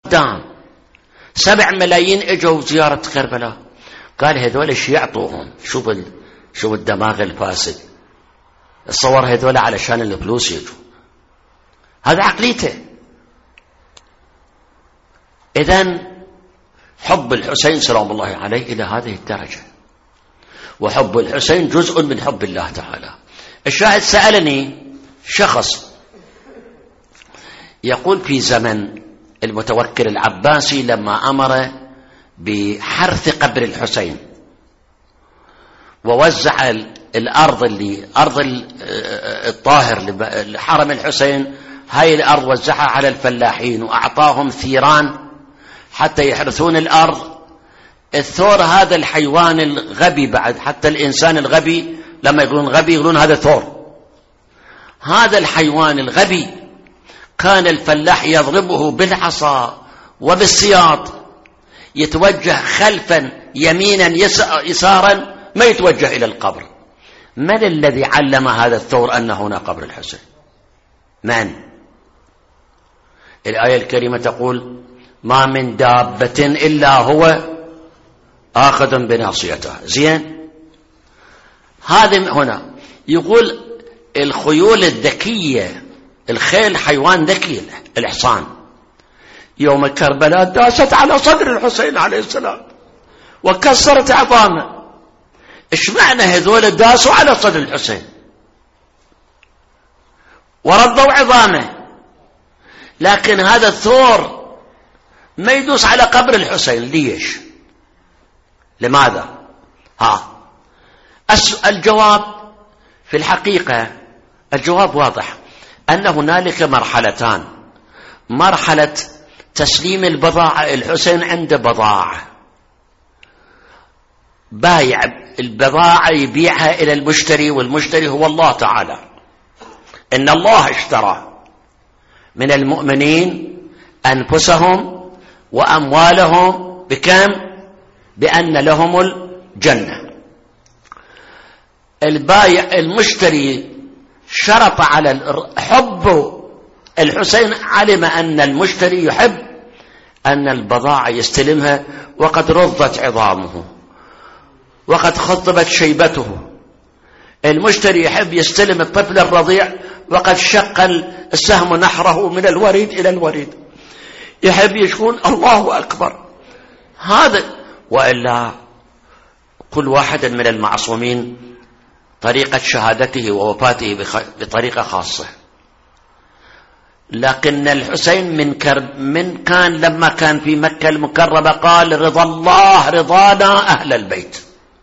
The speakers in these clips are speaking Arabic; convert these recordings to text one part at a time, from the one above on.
دام 7 ملايين اجوا زيارة كربلاء، قال هذول ايش يعطوهم؟ شوف الدماغ الفاسد، الصور هذول علشان الفلوس يجوا، هذا عقليته. إذن حب الحسين سلام الله عليه إلى هذه الدرجة، وحب الحسين جزء من حب الله تعالى. الشاهد سألني شخص يقول في زمن المتوكل العباسي لما أمر بحرث قبر الحسين ووزع الأرض أرض الطاهر لحرم الحسين، هاي الأرض وزعها على الفلاحين وأعطاهم ثيران حتى يحرثون الأرض. الثور هذا الحيوان الغبي، بعد حتى الإنسان الغبي لما يقولون غبي يقولون هذا ثور. هذا الحيوان الغبي كان الفلاح يضربه بالعصا وبالسياط، يتوجه خلفا يمينا يسارا، ما يتوجه إلى القبر. من الذي علم هذا الثور أن هنا قبر الحسين؟ من؟ الآية الكريمة تقول ما من دابة إلا هو آخذ بناصيته. زين، هذا هنا يقول الخيول الذكية، الخيل حيوان ذكي، الحصان يوم كربلاء داست على صدر الحسين عليه السلام وكسرت عظامه. ايش معنى هذول داسوا على صدر الحسين وردوا عظامه، لكن هذا الثور ما يدوس على قبر الحسين؟ ليش؟ لماذا؟ الجواب في الحقيقة الجواب واضح، أن هنالك مرحلتان. مرحلة تسليم البضاعة، الحسين عنده بضاعة، بايع البضاعة يبيعها إلى المشتري، والمشتري هو الله تعالى. إن الله اشترى من المؤمنين أنفسهم وأموالهم بكم؟ بأن لهم الجنة. البايع المشتري شرط على حب الحسين، علم أن المشتري يحب أن البضاعة يستلمها وقد رضت عظامه وقد خضبت شيبته. المشتري يحب يستلم الطفل الرضيع وقد شق السهم نحره من الوريد إلى الوريد، يحب يشكون الله أكبر. هذا وإلا كل واحد من المعصومين طريقة شهادته ووفاته بطريقة خاصة، لكن الحسين من كان لما كان في مكة المكرمة قال رضا الله رضانا أهل البيت.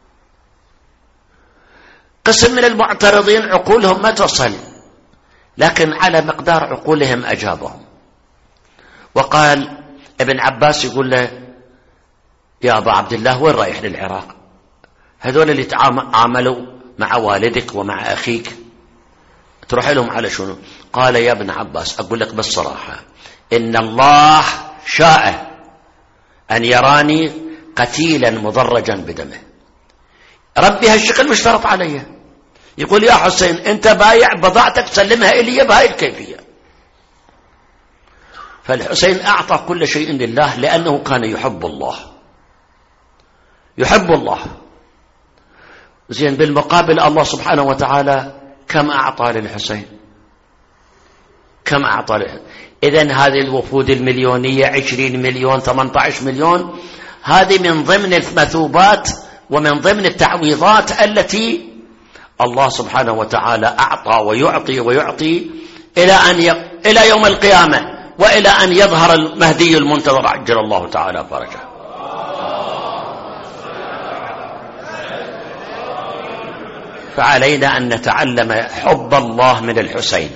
قسم من المعترضين عقولهم ما تصل، لكن على مقدار عقولهم أجابهم. وقال ابن عباس يقول له يا أبا عبد الله وين رايح للعراق؟ هذول اللي تعاملوا مع والدك ومع أخيك تروح لهم على شنو؟ قال يا ابن عباس أقول لك بالصراحة إن الله شاء أن يراني قتيلا مضرجا بدمه، ربي هالشكل مشترط علي. يقول يا حسين أنت بايع بضاعتك سلمها إلي بهاي الكيفية. فالحسين أعطى كل شيء لله لأنه كان يحب الله، يحب الله. زين، بالمقابل الله سبحانه وتعالى كم أعطى للحسين؟ كم أعطى للحسين؟ إذن هذه الوفود المليونية 20 مليون 18 مليون هذه من ضمن المثوبات ومن ضمن التعويضات التي الله سبحانه وتعالى أعطى ويعطي ويعطي إلى يوم القيامة، وإلى أن يظهر المهدي المنتظر عجل الله تعالى فرجه. فعلينا أن نتعلم حب الله من الحسين.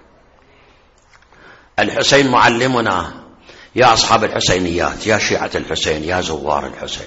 الحسين معلمنا، يا أصحاب الحسينيات، يا شيعة الحسين، يا زوار الحسين.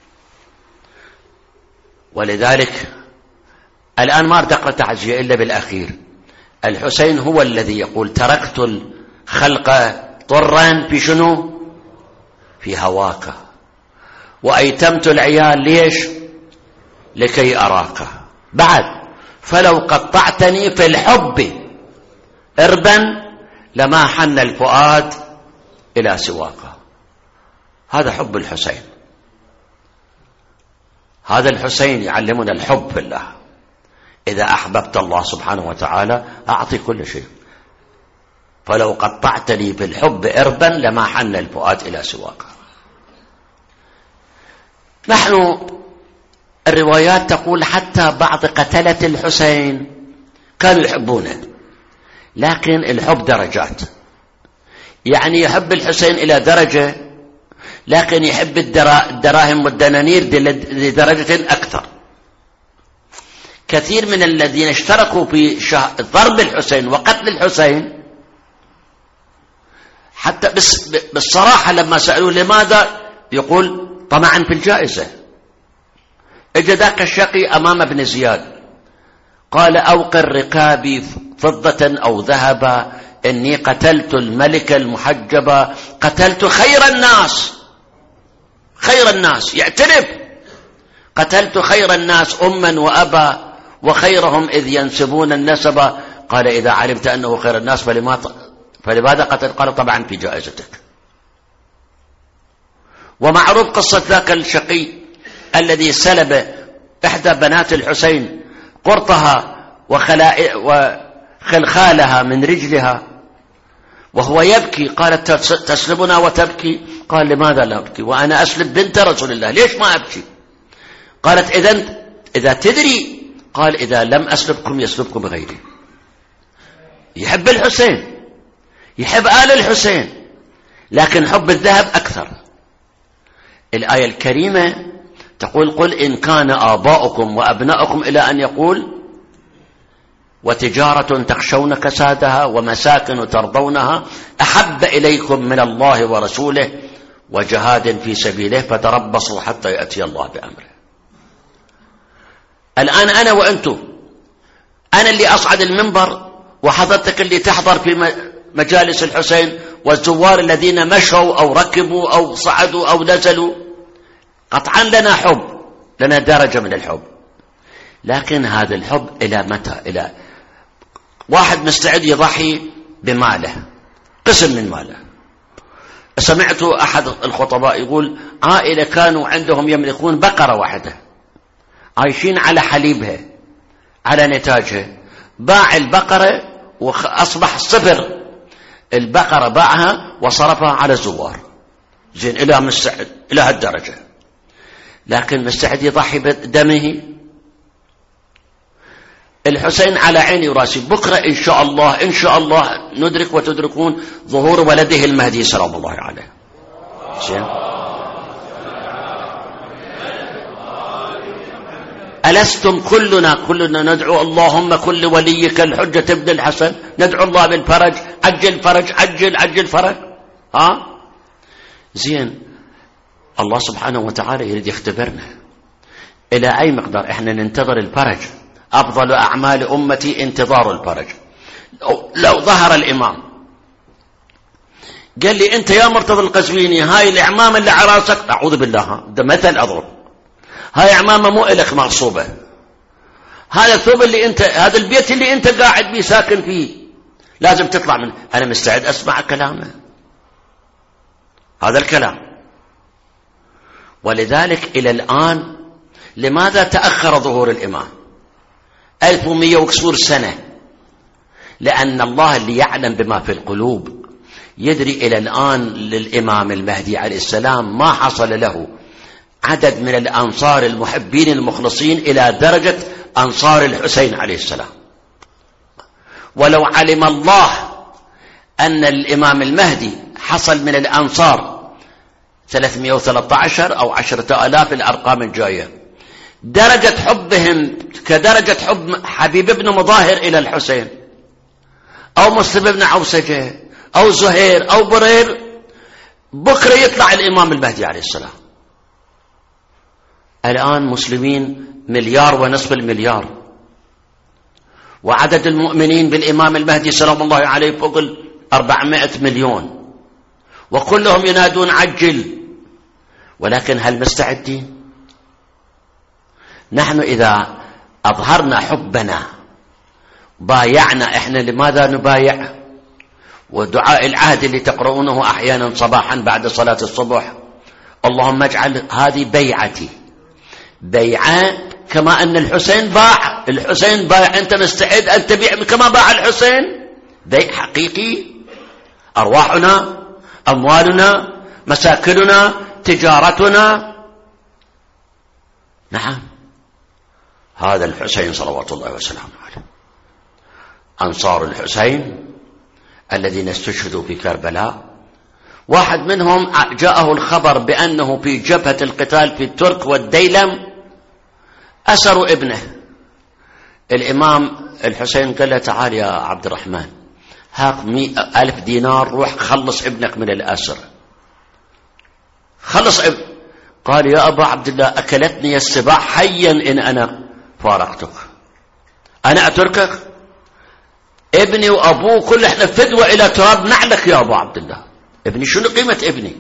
ولذلك الآن ما أقرأ تعزية إلا بالأخير. الحسين هو الذي يقول تركت الخلق طرا في شنو؟ في هواك، وأيتمت العيال ليش؟ لكي أراك. بعد فلو قطعتني في الحب إربا لما حن الفؤاد إلى سواك. هذا حب الحسين. هذا الحسين يعلمنا الحب في الله. إذا أحببت الله سبحانه وتعالى أعطي كل شيء. فلو قطعتني بالحب إربا لما حن الفؤاد إلى سواك. نحن الروايات تقول حتى بعض قتلة الحسين كانوا يحبونه، لكن الحب درجات. يعني يحب الحسين إلى درجة، لكن يحب الدراهم والدنانير لدرجة أكثر. كثير من الذين اشتركوا في ضرب الحسين وقتل الحسين حتى بالصراحة لما سألوه لماذا يقول طمعا في الجائزة. اجى ذاك الشقي أمام ابن زياد قال أوقر ركابي فضة أو ذهبا إني قتلت الملك المحجبة، قتلت خير الناس. خير الناس يعترف، قتلت خير الناس أما وأبا وخيرهم إذ ينسبون النسب. قال إذا علمت أنه خير الناس فلماذا قتل؟ قال طبعا في جائزتك. ومعروف قصة ذاك الشقي الذي سلب إحدى بنات الحسين قرطها وخلخالها من رجلها وهو يبكي. قالت تسلبنا وتبكي؟ قال لماذا لا أبكي وأنا أسلب بنت رسول الله، ليش ما أبكي؟ قالت إذا تدري. قال إذا لم أسلبكم يسلبكم غيري. يحب الحسين، يحب آل الحسين، لكن حب الذهب أكثر. الآية الكريمة تقول قل إن كان آباؤكم وأبناؤكم إلى أن يقول وتجارة تخشون كسادها ومساكن ترضونها أحب إليكم من الله ورسوله وجهاد في سبيله فتربصوا حتى يأتي الله بأمره. الآن أنا وأنتم، أنا اللي أصعد المنبر وحضرتك اللي تحضر في مجالس الحسين، والزوار الذين مشوا أو ركبوا أو صعدوا أو نزلوا، قطعا لنا حب، لنا درجة من الحب. لكن هذا الحب إلى متى؟ إلى واحد مستعد يضحي بماله، قسم من ماله. سمعت أحد الخطباء يقول عائلة كانوا عندهم يملكون بقرة واحدة عايشين على حليبها على نتاجها، باع البقرة وأصبح صفر. البقرة باعها وصرفها على الزوار. زين، إلى مستعد إلى هالدرجة، لكن مستعد يضحي بدمه. الحسين على عيني وراسي. بكرة إن شاء الله إن شاء الله ندرك وتدركون ظهور ولده المهدي سلام الله عليه. زين، ألستم كلنا ندعو اللهم كل وليك الحجة ابن الحسن، ندعو الله بالفرج، عجل فرج، عجل فرج. زين، الله سبحانه وتعالى يريد يختبرنا إلى أي مقدار إحنا ننتظر الفرج. أفضل أعمال أمتي انتظار الفرج. لو ظهر الإمام قال لي أنت يا مرتضى القزويني هاي الإعمامة اللي على راسك، أعوذ بالله، ده مثل أضرب، هاي إعمامة مو إلك مغصوبة، هذا الثوب اللي أنت، هذا البيت اللي أنت قاعد بيه ساكن فيه لازم تطلع منه. أنا مستعد أسمع كلامه، هذا الكلام. ولذلك إلى الآن لماذا تأخر ظهور الإمام 1100 وكسور سنة؟ لأن الله اللي يعلم بما في القلوب يدري إلى الآن للإمام المهدي عليه السلام ما حصل له عدد من الأنصار المحبين المخلصين إلى درجة أنصار الحسين عليه السلام. ولو علم الله أن الإمام المهدي حصل من الأنصار 313 أو 10,000 الأرقام الجاية، درجة حبهم كدرجة حب حبيب بن مظاهر إلى الحسين أو مسلم بن عوسجة أو زهير أو برير، بكرة يطلع الإمام المهدي عليه السلام. الآن مسلمين 1.5 مليار، وعدد المؤمنين بالإمام المهدي سلام الله عليه فوق 400 مليون، وكلهم ينادون عجل. ولكن هل مستعدين؟ نحن إذا أظهرنا حبنا بايعنا. إحنا لماذا نبايع؟ ودعاء العهد اللي تقرؤونه أحيانا صباحا بعد صلاة الصبح اللهم اجعل هذه بيعتي، بيعة كما أن الحسين باع، الحسين باع، أنت مستعد أن تبيع كما باع الحسين؟ بيع حقيقي. أرواحنا، أموالنا، مساكننا، تجارتنا. نعم، هذا الحسين صلوات الله وسلامه عليه. أنصار الحسين الذين استشهدوا في كربلاء، واحد منهم جاءه الخبر بأنه في جبهة القتال في الترك والديلم أسروا ابنه. الإمام الحسين قال له تعال يا عبد الرحمن، هاك 100,000 دينار، روح خلص ابنك من الأسر، خلص ابن. قال يا أبا عبد الله أكلتني السباع حيا إن أنا فارقتك، أنا أتركك؟ ابني وأبوه كل احنا فدوة إلى تراب نعلك يا أبو عبد الله. ابني شنو قيمة ابني؟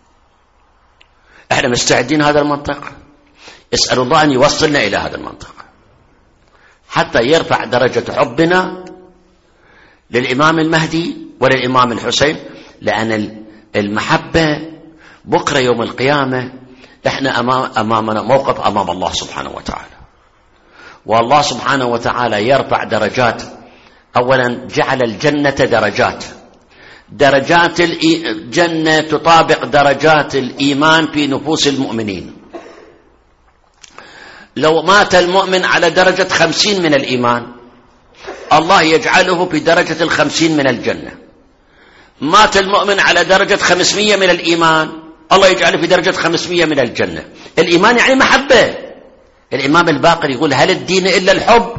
احنا مستعدين هذا المنطق. اسأل الله أن يوصلنا إلى هذا المنطق حتى يرفع درجة حبنا للإمام المهدي وللإمام الحسين، لأن المحبة بكرة يوم القيامة احنا أمامنا موقف أمام الله سبحانه وتعالى، والله سبحانه وتعالى يرفع درجات. أولا جعل الجنة درجات، درجات الجنة تطابق درجات الإيمان في نفوس المؤمنين. لو مات المؤمن على درجة 50 من الإيمان، الله يجعله في درجة 50 من الجنة. مات المؤمن على درجة 500 من الإيمان، الله يجعله في درجة 500 من الجنة. الإيمان يعني محبة. الإمام الباقر يقول هل الدين إلا الحب؟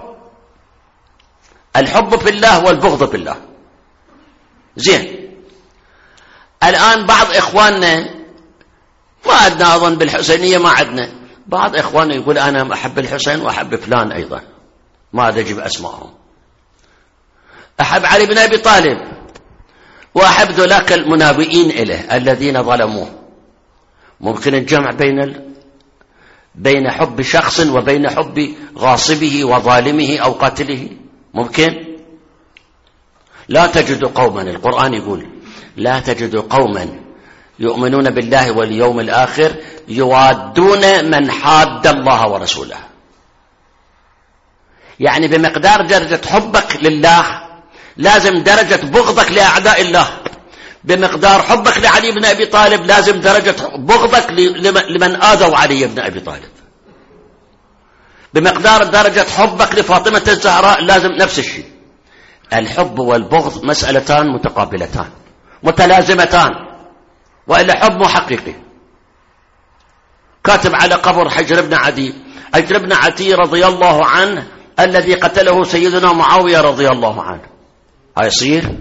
الحب في الله والبغض في الله. زين، الآن بعض إخواننا ما عندنا أظن بالحسينية، ما عندنا بعض إخواننا يقول أنا أحب الحسين وأحب فلان أيضا، ما أجيب أسمائهم، أحب علي بن أبي طالب وأحب ذولاك المنابئين إليه الذين ظلموه. ممكن الجمع بين حب شخص وبين حب غاصبه وظالمه أو قاتله؟ ممكن؟ لا تجد قوما، القرآن يقول لا تجد قوما يؤمنون بالله واليوم الآخر يوادون من حاد الله ورسوله. يعني بمقدار درجة حبك لله لازم درجة بغضك لأعداء الله، بمقدار حبك لعلي بن أبي طالب لازم درجة بغضك لمن آذوا علي بن أبي طالب، بمقدار درجة حبك لفاطمة الزهراء لازم نفس الشيء. الحب والبغض مسألتان متقابلتان متلازمتان، وإلا حب مو حقيقي. كاتب على قبر حجر بن عدي، حجر بن عدي رضي الله عنه الذي قتله سيدنا معاوية رضي الله عنه، هيصير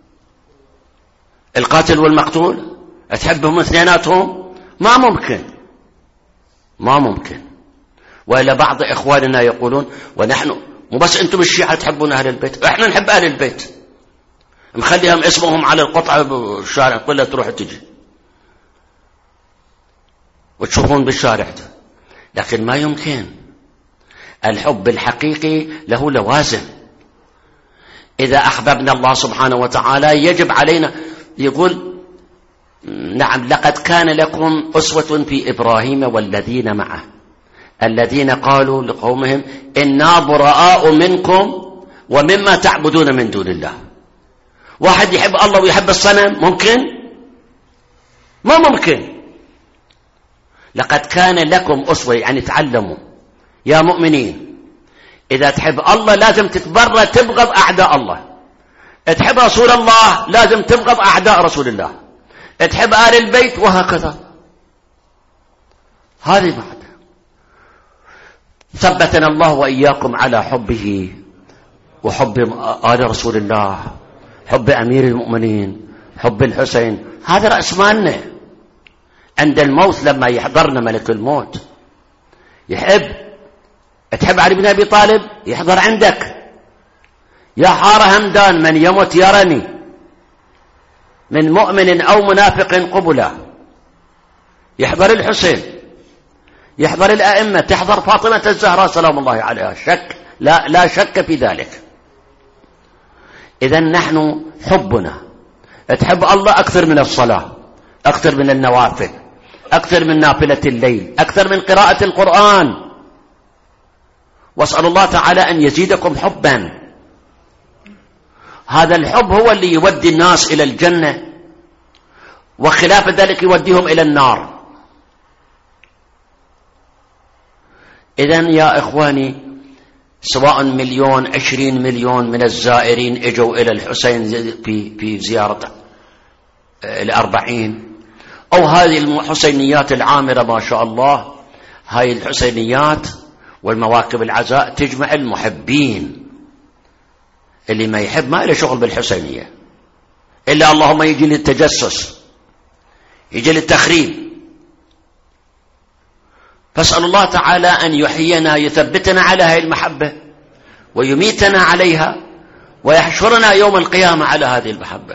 القاتل والمقتول تحبهم اثنيناتهم؟ ما ممكن، ما ممكن. وإلا بعض إخواننا يقولون ونحن مو بس أنتم الشيعة تحبون أهل البيت، إحنا نحب أهل البيت، مخليهم اسمهم على القطعة بالشارع كلها تروح تجي وتشوفون بالشارع ده. لكن ما يمكن. الحب الحقيقي له لوازم. إذا أحببنا الله سبحانه وتعالى يجب علينا، يقول نعم لقد كان لكم أسوة في إبراهيم والذين معه الذين قالوا لقومهم إنا براء منكم ومما تعبدون من دون الله. واحد يحب الله ويحب الصنم؟ ممكن؟ ما ممكن. لقد كان لكم أسوة، يعني تعلموا يا مؤمنين، إذا تحب الله لازم تتبرى تبغض أعداء الله، تحب رسول الله لازم تبغض أعداء رسول الله، تحب آل البيت وهكذا. هذه بعد ثبتنا الله وإياكم على حبه وحب آل رسول الله، حب أمير المؤمنين، حب الحسين. هذا رأس مالنا. عند الموت لما يحضرنا ملك الموت تحب علي بن أبي طالب يحضر عندك، يا حار همدان من يمت يرني من مؤمن أو منافق قبلا. يحضر الحسين، يحضر الأئمة، تحضر فاطمة الزهراء سلام الله عليها، شك لا شك في ذلك. إذن نحن حبنا تحب الله أكثر من الصلاة، أكثر من النوافل، أكثر من نافلة الليل، أكثر من قراءة القرآن. واسأل الله تعالى أن يزيدكم حبا. هذا الحب هو اللي يودي الناس إلى الجنة، وخلاف ذلك يوديهم إلى النار. إذن يا إخواني، سواء 1,000,000 20 مليون من الزائرين اجوا إلى الحسين في زيارة 40، أو هذه الحسينيات العامرة ما شاء الله، هاي الحسينيات والمواكب العزاء تجمع المحبين. اللي ما يحب ما له شغل بالحسينية، إلا اللهم يجي للتجسس، يجي للتخريب. فاسأل الله تعالى أن يحيينا، يثبتنا على هذه المحبة، ويميتنا عليها، ويحشرنا يوم القيامة على هذه المحبة.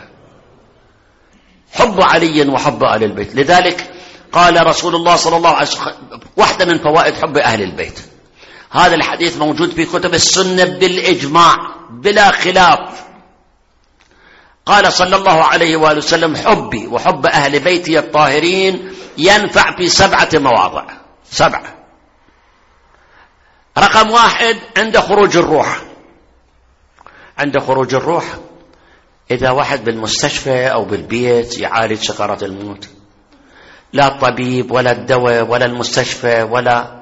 حب علي وحب آل البيت. لذلك قال رسول الله صلى الله عليه وسلم واحدة من فوائد حب أهل البيت، هذا الحديث موجود في كتب السنة بالإجماع بلا خلاف. قال صلى الله عليه وآله وسلم: حبي وحب أهل بيتي الطاهرين ينفع في 7 مواضع. 7. رقم 1 عند خروج الروح. عند خروج الروح، إذا واحد بالمستشفى أو بالبيت يعالج سكرات الموت، لا الطبيب ولا الدواء ولا المستشفى ولا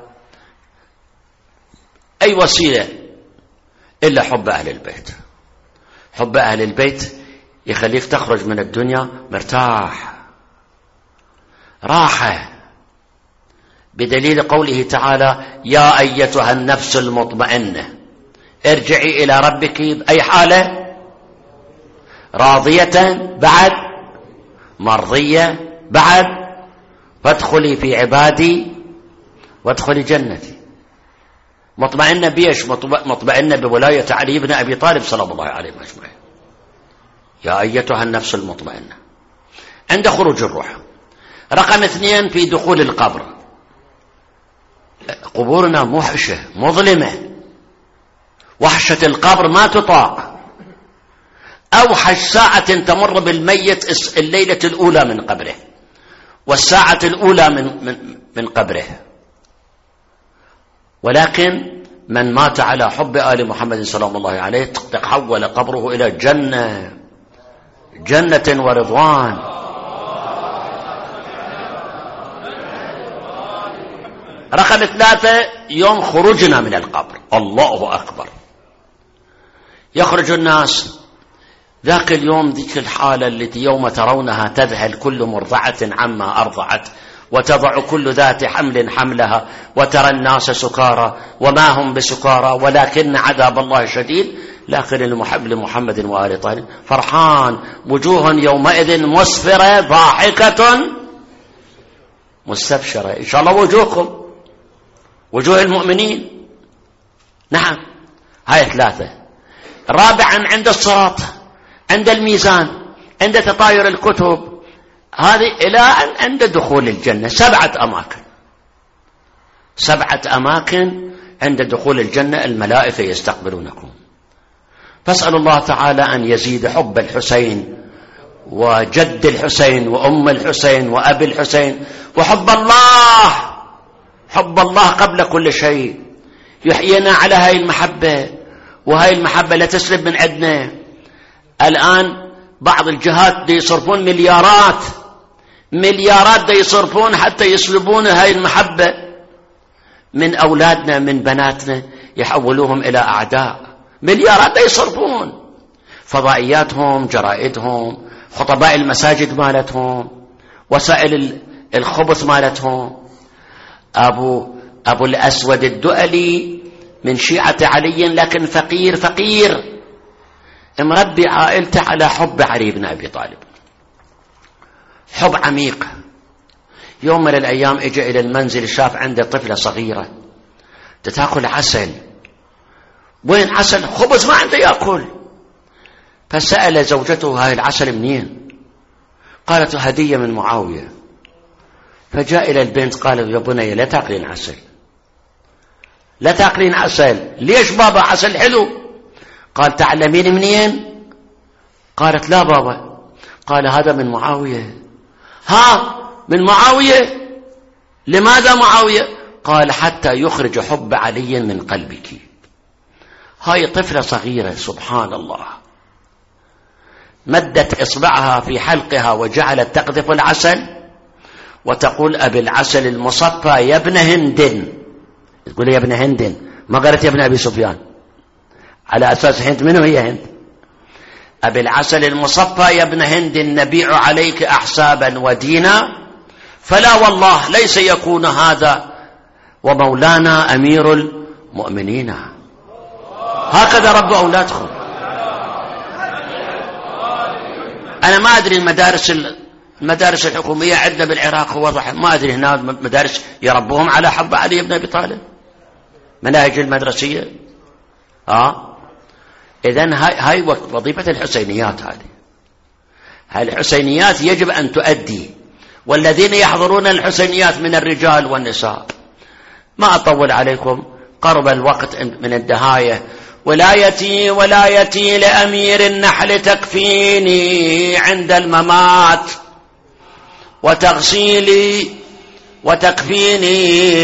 أي وسيلة إلا حب أهل البيت. حب أهل البيت يخليك تخرج من الدنيا مرتاح، راحة، بدليل قوله تعالى: يا أيتها النفس المطمئنة ارجعي إلى ربك بأي حالة؟ راضية بعد، مرضية بعد، فادخلي في عبادي وادخلي جنتي. مطمئنة بيش؟ مطمئنة بولاية علي بن أبي طالب صلى الله عليه وسلم. يا أيتها النفس المطمئنة عند خروج الروح. رقم 2 في دخول القبر. قبورنا موحشة مظلمة، وحشة القبر ما تطاق. أوحش ساعة تمر بالميت الليلة الأولى من قبره، والساعة الأولى من قبره. ولكن من مات على حب آل محمد صلى الله عليه تحول قبره إلى جنة ورضوان. رقم 3 يوم خروجنا من القبر. الله أكبر، يخرج الناس ذاك اليوم، ذيك الحالة التي يوم ترونها تذهل كل مرضعة عما أرضعت، وتضع كل ذات حمل حملها، وترى الناس سكارى وما هم بسكارى ولكن عذاب الله شديد. لكن المحب لمحمد وآل طاهر فرحان، وجوه يومئذ مسفرة ضاحكة مستبشرة. إن شاء الله وجوهكم وجوه المؤمنين. نعم، هاي 3. رابعا عند الصراط، عند الميزان، عند تطاير الكتب، هذه إلى أن عند دخول الجنة. 7 أماكن. 7 أماكن عند دخول الجنة الملائكة يستقبلونكم. فاسأل الله تعالى أن يزيد حب الحسين وجد الحسين وأم الحسين وأبي الحسين، وحب الله، حب الله قبل كل شيء. يحيينا على هاي المحبة، وهاي المحبة لا تسلب من عندنا. الآن بعض الجهات دي يصرفون مليارات دي يصرفون حتى يسلبون هاي المحبة من أولادنا، من بناتنا، يحولوهم إلى أعداء. مليارات دي يصرفون، فضائياتهم، جرائدهم، خطباء المساجد مالتهم، وسائل الخبث مالتهم. أبو الأسود الدؤلي من شيعة علي، لكن فقير مربي عائلته على حب علي بن أبي طالب، حب عميق. يوم من الأيام اجى إلى المنزل، شاف عنده طفلة صغيرة تاكل عسل. وين عسل؟ خبز ما عنده يأكل. فسأل زوجته: هاي العسل منين؟ قالت: هدية من معاوية. فجاء إلى البنت قال: يا بني لا تأكلين عسل، لا تأكلين عسل. ليش بابا؟ عسل حلو. قال: تعلمين منين؟ قالت: لا بابا. قال: هذا من معاوية. ها، من معاوية؟ لماذا معاوية؟ قال حتى يخرج حب علي من قلبك. هاي طفلة صغيرة سبحان الله مدت إصبعها في حلقها وجعلت تقذف العسل وتقول أبي العسل المصفى يا ابن هند. تقول يا ابن هند، ما قالت يا ابن أبي سفيان، على أساس هند منه هي هند. أبي العسل المصفى يا ابن هند نبيع عليك أحسابا ودينا، فلا والله ليس يكون هذا ومولانا أمير المؤمنين. هكذا ربوا أولادكم. أنا ما أدري المدارس الحكومية عندنا بالعراق واضح، ما أدري هنا مدارس يربوهم على حب علي بن أبي طالب، مناهج المدرسية. إذن هاي وظيفة الحسينيات. هذه الحسينيات يجب أن تؤدي، والذين يحضرون الحسينيات من الرجال والنساء. ما أطول عليكم، قرب الوقت من النهاية. ولايتي لأمير النحل تكفيني عند الممات، وتغسيلي وتكفيني،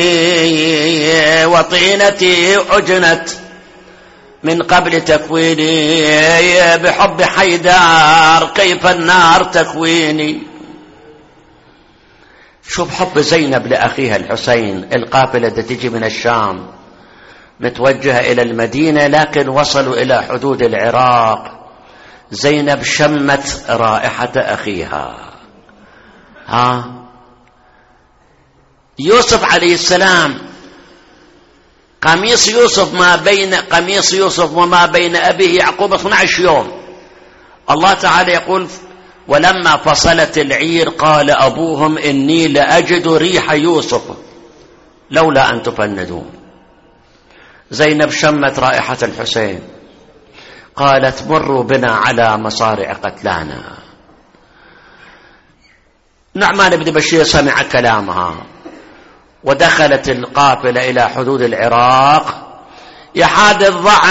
وطينتي عجنت من قبل تكويني، بحب حيدار كيف النار تكويني. شوف حب زينب لأخيها الحسين. القافلة تجي من الشام متوجهة إلى المدينة، لكن وصلوا إلى حدود العراق. زينب شمت رائحة أخيها. يوسف عليه السلام، قميص يوسف وما بين أبيه يعقوب 12 يوم. الله تعالى يقول ولما فصلت العير قال أبوهم إني لأجد ريح يوسف لولا أن تفندون. زينب شمت رائحة الحسين، قالت مروا بنا على مصارع قتلانا. نعمان بن بشير سمع كلامها ودخلت القافلة إلى حدود العراق. يحاد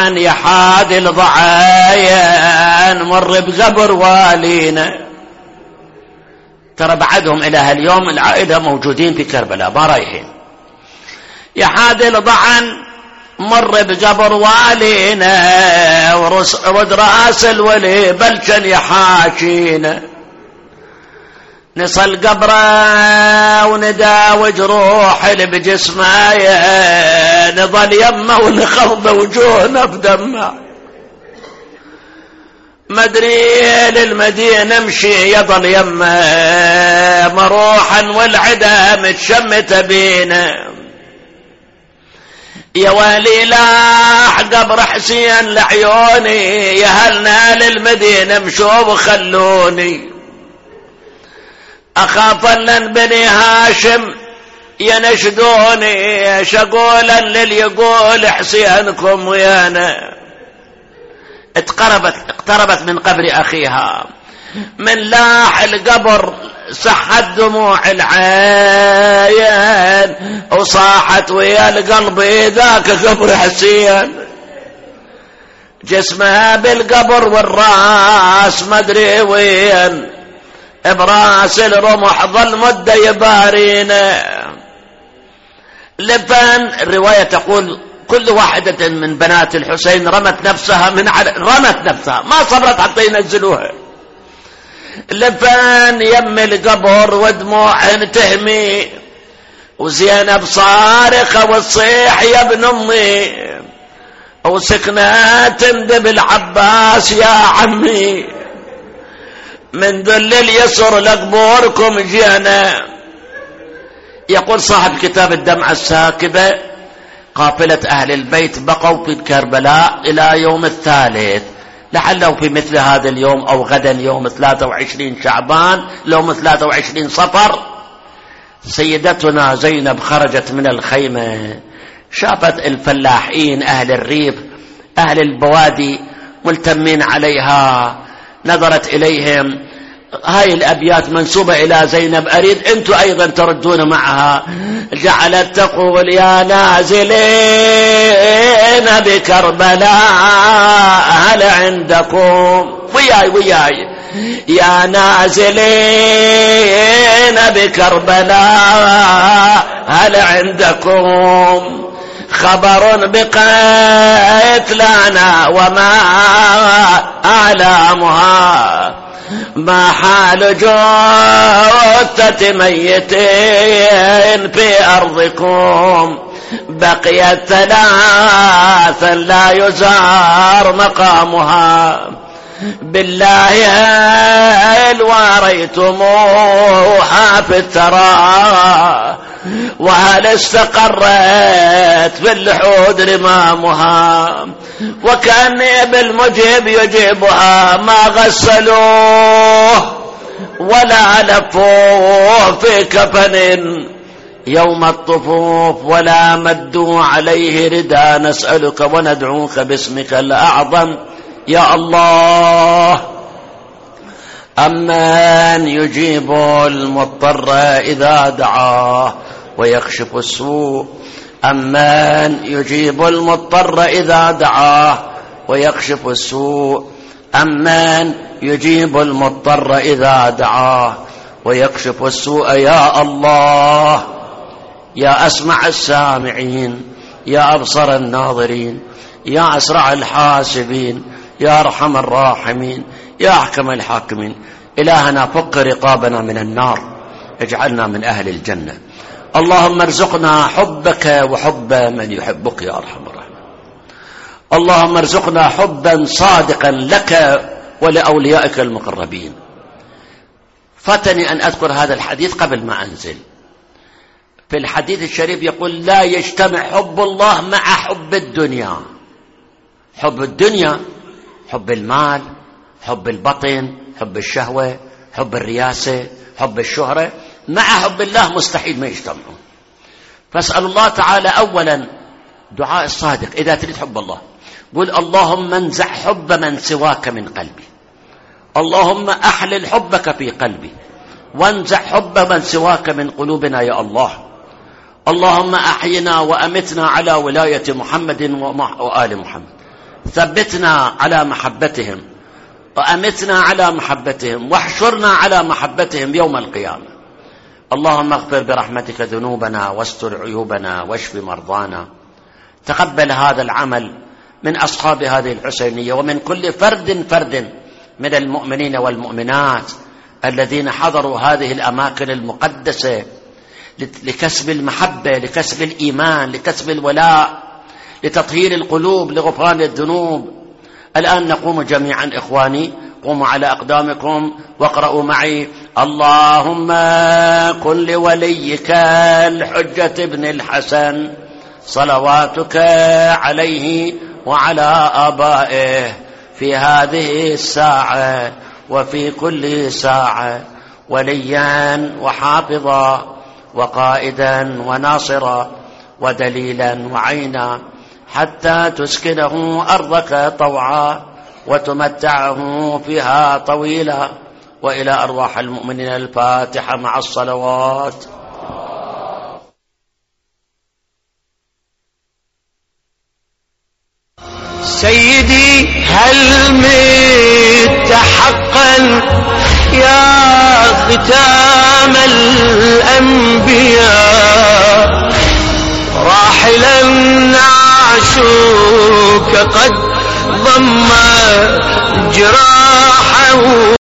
الضعاين مر بقبر والينا. ترى بعدهم إلى هاليوم العائلة موجودين في كربلاء ما رايحين. يحاد الضعن مر بقبر والينا، ورد رأس الولي بلشن يحاشينا. نصل قبره ونداوج روح اللي بجسمه، نظل يمه ونخض وجوهنا بدمه. مدري للمدينة نمشي يضل يمه، مروحا والعدا متشمت بينا. يا ويلي لاح قبر حسين لعيوني، يهلنا للمدينة مشوا وخلوني. أخاف أن بني هاشم ينشدوني، شقولا للي يقول حسينكم ويانا. اقتربت من قبر أخيها، من لاح القبر سحت دموع العين، وصاحت ويا القلب ذاك قبر حسين. جسمها بالقبر والراس مدري وين، براس الرمح ظل مدة يبارينا. لبان الرواية تقول كل واحدة من بنات الحسين رمت نفسها ما صبرت حتى ينزلوها. لبان يم القبر ودموع تهمي، وزينب صارخة وتصيح يا ابن امي، وسكنة تندب العباس يا عمي. من ذل اليسر لقبوركم جينا. يقول صاحب كتاب الدمعة الساكبة قافلة أهل البيت بقوا في كربلاء إلى يوم الثالث، لعله في مثل هذا اليوم أو غدا يوم 23 شعبان يوم 23 صفر. سيدتنا زينب خرجت من الخيمة، شافت الفلاحين أهل الريف أهل البوادي ملتمين عليها، نظرت إليهم. هاي الأبيات منسوبة إلى زينب، أريد أنتم أيضا تردون معها. جعلت تقول يا نازلين بكربلاء هل عندكم وياي يا نازلين بكربلاء هل عندكم خبر بقتلنا وما أعلامها؟ ما حال جثة ميتين في أرضكم؟ بقيت ثلاثا لا يزار مقامها. بالله هل واريتموها في الثرى؟ وهل استقرت في اللحود رمامها؟ وكأني بالمجيب يجيبها ما غسلوه ولا لفوه في كفن يوم الطفوف ولا مدوا عليه ردا. نسألك وندعوك باسمك الأعظم يا الله. أمن يجيب المضطر إذا دعاه ويكشف السوء؟ أمن يجيب المضطر إذا دعاه ويكشف السوء؟ أمن يجيب المضطر إذا دعاه ويكشف السوء؟ يا الله، يا أسمع السامعين، يا أبصر الناظرين، يا أسرع الحاسبين، يا أرحم الراحمين، يا أحكم الحاكمين. إلهنا فك رقابنا من النار، اجعلنا من أهل الجنة. اللهم ارزقنا حبك وحب من يحبك يا أرحم الراحمين. اللهم ارزقنا حبا صادقا لك ولأوليائك المقربين. فاتني أن أذكر هذا الحديث قبل ما أنزل. في الحديث الشريف يقول لا يجتمع حب الله مع حب الدنيا. حب الدنيا، حب المال، حب البطن، حب الشهوة، حب الرياسة، حب الشهرة، مع حب الله مستحيل ما يجتمعون. فاسأل الله تعالى أولا دعاء الصادق إذا تريد حب الله، قل اللهم انزع حب من سواك من قلبي. اللهم أحلل حبك في قلبي وانزع حب من سواك من قلوبنا يا الله. اللهم أحينا وأمتنا على ولاية محمد وآل محمد، ثبتنا على محبتهم وأمتنا على محبتهم واحشرنا على محبتهم يوم القيامة. اللهم اغفر برحمتك ذنوبنا واستر عيوبنا واشف مرضانا. تقبل هذا العمل من أصحاب هذه الحسينية ومن كل فرد من المؤمنين والمؤمنات الذين حضروا هذه الأماكن المقدسة لكسب المحبة، لكسب الإيمان، لكسب الولاء، لتطهير القلوب، لغفران الذنوب. الآن نقوم جميعا إخواني، قوموا على أقدامكم واقرأوا معي: اللهم كن لوليك الحجة ابن الحسن صلواتك عليه وعلى آبائه في هذه الساعة وفي كل ساعة وليا وحافظا وقائدا وناصرا ودليلا وعينا، حتى تسكنه أرضك طوعا وتمتعه فيها طويلا. وإلى أرواح المؤمنين الفاتحة مع الصلوات. سيدي هل مت حقا يا ختام الأنبياء، راحلا نعشوك قد ضم جراح